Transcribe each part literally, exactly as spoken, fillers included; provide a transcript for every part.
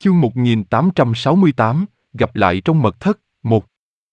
Chương một nghìn tám trăm sáu mươi tám, gặp lại trong mật thất, một.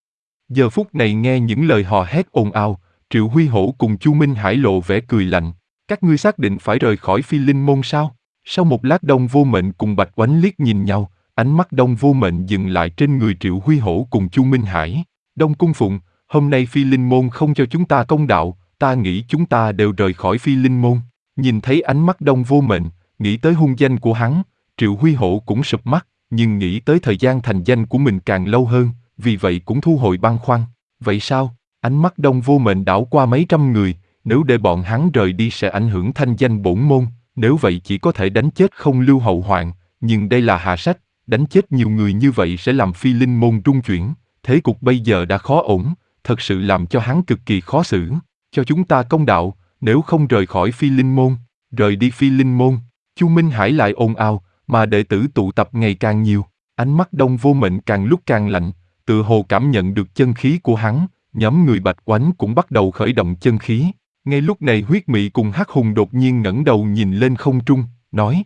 Giờ phút này nghe những lời hò hét ồn ào, Triệu Huy Hổ cùng Chu Minh Hải lộ vẻ cười lạnh. Các ngươi xác định phải rời khỏi Phi Linh Môn sao? Sau một lát Đông Vô Mệnh cùng Bạch Oánh liếc nhìn nhau, ánh mắt Đông Vô Mệnh dừng lại trên người Triệu Huy Hổ cùng Chu Minh Hải. Đông Cung Phụng, hôm nay Phi Linh Môn không cho chúng ta công đạo, ta nghĩ chúng ta đều rời khỏi Phi Linh Môn. Nhìn thấy ánh mắt Đông Vô Mệnh, nghĩ tới hung danh của hắn, Triệu Huy Hổ cũng sụp mắt, nhưng nghĩ tới thời gian thành danh của mình càng lâu hơn, vì vậy cũng thu hồi băn khoăn. Vậy sao? Ánh mắt Đông Vô Mệnh đảo qua mấy trăm người, nếu để bọn hắn rời đi sẽ ảnh hưởng thanh danh bổn môn, nếu vậy chỉ có thể đánh chết không lưu hậu hoạn, nhưng đây là hạ sách, đánh chết nhiều người như vậy sẽ làm Phi Linh Môn rung chuyển, thế cục bây giờ đã khó ổn, thật sự làm cho hắn cực kỳ khó xử. Cho chúng ta công đạo, nếu không rời khỏi Phi Linh Môn, rời đi Phi Linh Môn. Chu Minh Hải lại ồn ào, mà đệ tử tụ tập ngày càng nhiều, ánh mắt Đông Vô Mệnh càng lúc càng lạnh, tự hồ cảm nhận được chân khí của hắn, nhóm người Bạch Oánh cũng bắt đầu khởi động chân khí. Ngay lúc này Huyết Mị cùng Hắc Hùng đột nhiên ngẩng đầu nhìn lên không trung, nói: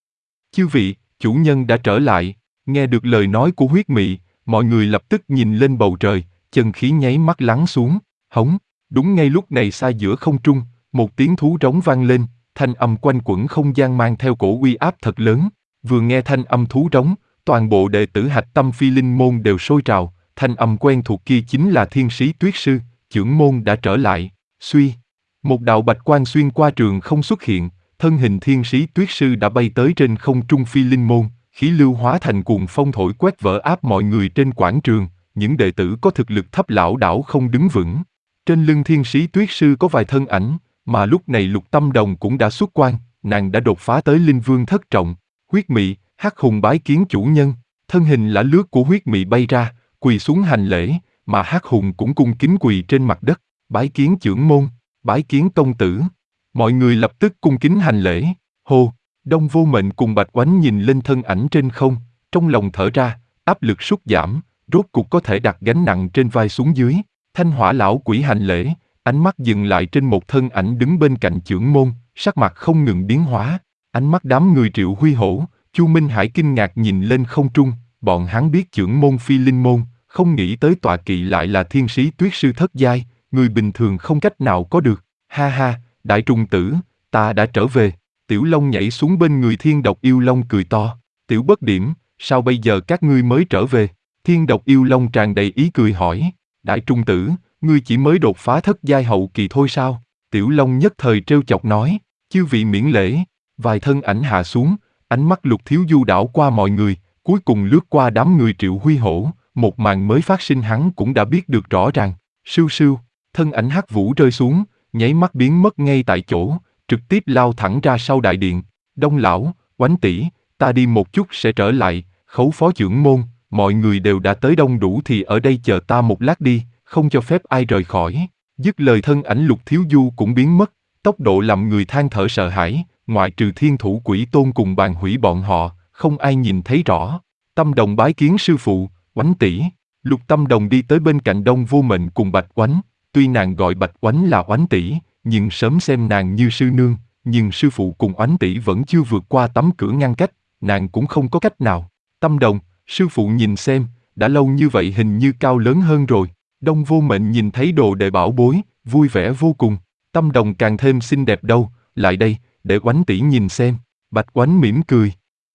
Chư vị, chủ nhân đã trở lại. Nghe được lời nói của Huyết Mị, mọi người lập tức nhìn lên bầu trời, chân khí nháy mắt lắng xuống, hống. Đúng ngay lúc này xa giữa không trung, một tiếng thú rống vang lên, thanh âm quanh quẩn không gian mang theo cổ uy áp thật lớn. Vừa nghe thanh âm thú rống, toàn bộ đệ tử hạch tâm Phi Linh Môn đều sôi trào, thanh âm quen thuộc kia chính là Thiên Sĩ Tuyết Sư, trưởng môn đã trở lại. Suy, một đạo bạch quang xuyên qua trường không xuất hiện, thân hình Thiên Sĩ Tuyết Sư đã bay tới trên không trung Phi Linh Môn, khí lưu hóa thành cuồng phong thổi quét vỡ áp mọi người trên quảng trường, những đệ tử có thực lực thấp lảo đảo không đứng vững. Trên lưng Thiên Sĩ Tuyết Sư có vài thân ảnh, mà lúc này Lục Tâm Đồng cũng đã xuất quan, nàng đã đột phá tới Linh Vương thất trọng. Huyết Mị, Hắc Hùng bái kiến chủ nhân. Thân hình lả lướt của Huyết Mị bay ra, quỳ xuống hành lễ, mà Hắc Hùng cũng cung kính quỳ trên mặt đất, bái kiến trưởng môn, bái kiến công tử. Mọi người lập tức cung kính hành lễ. Hô, Đông Vô Mệnh cùng Bạch Oánh nhìn lên thân ảnh trên không, trong lòng thở ra, áp lực sút giảm, rốt cục có thể đặt gánh nặng trên vai xuống dưới. Thanh Hỏa lão quỷ hành lễ, ánh mắt dừng lại trên một thân ảnh đứng bên cạnh trưởng môn, sắc mặt không ngừng biến hóa. Ánh mắt đám người Triệu Huy Hổ, Chu Minh Hải kinh ngạc nhìn lên không trung, bọn hắn biết trưởng môn Phi Linh Môn, không nghĩ tới tọa kỵ lại là Thiên Sĩ Tuyết Sư thất giai, người bình thường không cách nào có được. Ha ha, Đại Trùng Tử, ta đã trở về. Tiểu Long nhảy xuống bên người Thiên Độc Yêu Long cười to. Tiểu Bất Điểm, sao bây giờ các ngươi mới trở về? Thiên Độc Yêu Long tràn đầy ý cười hỏi. Đại Trung Tử, ngươi chỉ mới đột phá thất giai hậu kỳ thôi sao? Tiểu Long nhất thời trêu chọc nói. Chư vị miễn lễ. Vài thân ảnh hạ xuống, ánh mắt Lục Thiếu Du đảo qua mọi người, cuối cùng lướt qua đám người Triệu Huy Hổ, một màn mới phát sinh hắn cũng đã biết được rõ ràng. Sưu sưu, thân ảnh Hắc Vũ rơi xuống, nháy mắt biến mất ngay tại chỗ, trực tiếp lao thẳng ra sau đại điện. Đông lão, Oánh tỷ, ta đi một chút sẽ trở lại. Khấu phó trưởng môn, mọi người đều đã tới đông đủ thì ở đây chờ ta một lát đi, không cho phép ai rời khỏi. Dứt lời thân ảnh Lục Thiếu Du cũng biến mất, tốc độ làm người than thở sợ hãi, ngoại trừ Thiên Thủ Quỷ Tôn cùng Bàn Hủy bọn họ, không ai nhìn thấy rõ. Tâm Đồng bái kiến sư phụ, Oánh tỷ. Lục Tâm Đồng đi tới bên cạnh Đông Vô Mệnh cùng Bạch Oánh, tuy nàng gọi Bạch Oánh là Oánh tỷ, nhưng sớm xem nàng như sư nương, nhưng sư phụ cùng Oánh tỷ vẫn chưa vượt qua tấm cửa ngăn cách, nàng cũng không có cách nào. Tâm Đồng, sư phụ nhìn xem, đã lâu như vậy hình như cao lớn hơn rồi. Đông Vô Mệnh nhìn thấy đồ đệ bảo bối, vui vẻ vô cùng. Tâm Đồng càng thêm xinh đẹp đâu, lại đây, để Oánh tỷ nhìn xem. Bạch Oánh mỉm cười.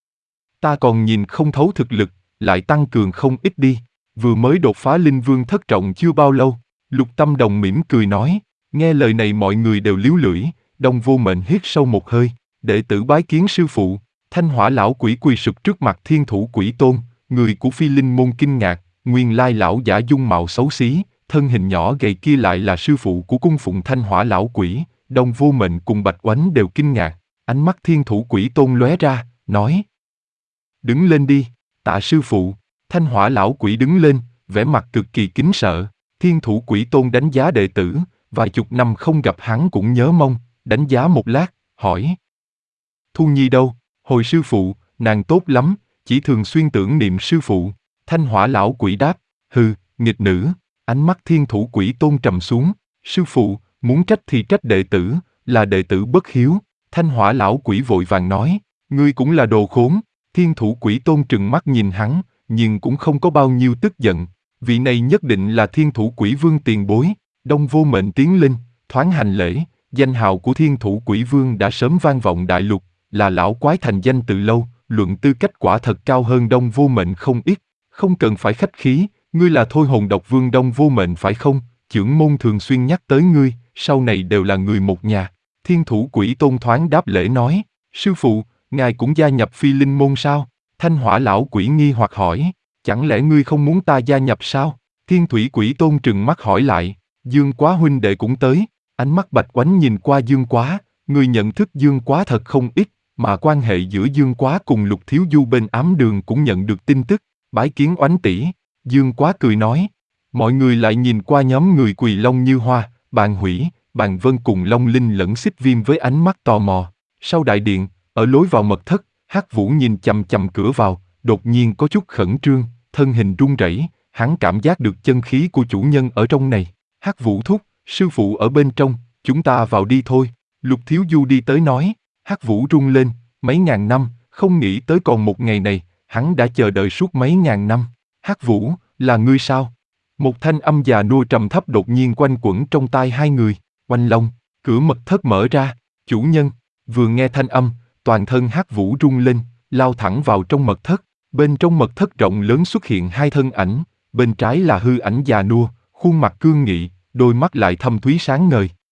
Ta còn nhìn không thấu thực lực, lại tăng cường không ít đi. Vừa mới đột phá Linh Vương thất trọng chưa bao lâu. Lục Tâm Đồng mỉm cười nói. Nghe lời này mọi người đều líu lưỡi. Đông Vô Mệnh hít sâu một hơi. Đệ tử bái kiến sư phụ. Thanh Hỏa lão quỷ quỳ sụp trước mặt Thiên Thủ Quỷ Tôn. Người của Phi Linh Môn kinh ngạc. Nguyên lai lão giả dung mạo xấu xí, thân hình nhỏ gầy kia lại là sư phụ của cung phụng Thanh Hỏa lão quỷ. Đông Vô Mệnh cùng Bạch Oánh đều kinh ngạc. Ánh mắt Thiên Thủ Quỷ Tôn lóe ra, nói. Đứng lên đi, tạ sư phụ. Thanh Hỏa lão quỷ đứng lên, vẻ mặt cực kỳ kính sợ. Thiên Thủ Quỷ Tôn đánh giá đệ tử, vài chục năm không gặp hắn cũng nhớ mong, đánh giá một lát, hỏi. Thu Nhi đâu? Hồi sư phụ, nàng tốt lắm, chỉ thường xuyên tưởng niệm sư phụ. Thanh Hỏa lão quỷ đáp, hừ, nghịch nữ. Ánh mắt Thiên Thủ Quỷ Tôn trầm xuống, sư phụ, muốn trách thì trách đệ tử, là đệ tử bất hiếu. Thanh Hỏa lão quỷ vội vàng nói, ngươi cũng là đồ khốn. Thiên thủ quỷ tôn trừng mắt nhìn hắn, nhưng cũng không có bao nhiêu tức giận. Vị này nhất định là thiên thủ quỷ vương tiền bối. Đông Vô Mệnh tiến lên, thoáng hành lễ. Danh hào của thiên thủ quỷ vương đã sớm vang vọng đại lục, là lão quái thành danh từ lâu, luận tư cách quả thật cao hơn Đông Vô Mệnh không ít. Không cần phải khách khí, ngươi là thôi hồn độc vương Đông Vô Mệnh phải không? Chưởng môn thường xuyên nhắc tới ngươi, sau này đều là người một nhà. Thiên thủ quỷ tôn thoáng đáp lễ nói, sư phụ, ngài cũng gia nhập phi linh môn sao? Thanh hỏa lão quỷ nghi hoặc hỏi, chẳng lẽ ngươi không muốn ta gia nhập sao? Thiên thủy quỷ tôn trừng mắt hỏi lại, Dương Quá huynh đệ cũng tới. Ánh mắt Bạch Oánh nhìn qua Dương Quá, người nhận thức Dương Quá thật không ít, mà quan hệ giữa Dương Quá cùng Lục Thiếu Du bên ám đường cũng nhận được tin tức. Bái kiến Oánh tỷ. Dương Quá cười nói. Mọi người lại nhìn qua nhóm người Quỳ Long Như Hoa, Bàn Hủy, Bàn Vân cùng Long Linh lẫn Xích Viêm với ánh mắt tò mò. Sau đại điện, ở lối vào mật thất, Hắc Vũ nhìn chằm chằm cửa vào, đột nhiên có chút khẩn trương, thân hình run rẩy, hắn cảm giác được chân khí của chủ nhân ở trong này. Hắc Vũ thúc, sư phụ ở bên trong, chúng ta vào đi thôi. Lục Thiếu Du đi tới nói. Hắc Vũ rung lên, mấy ngàn năm, không nghĩ tới còn một ngày này, hắn đã chờ đợi suốt mấy ngàn năm. Hắc Vũ, là ngươi sao? Một thanh âm già nua trầm thấp đột nhiên quanh quẩn trong tai hai người. Oanh long, cửa mật thất mở ra. Chủ nhân, vừa nghe thanh âm, toàn thân Hắc Vũ rung lên, lao thẳng vào trong mật thất. Bên trong mật thất rộng lớn xuất hiện hai thân ảnh, bên trái là hư ảnh già nua, khuôn mặt cương nghị, đôi mắt lại thâm thúy sáng ngời,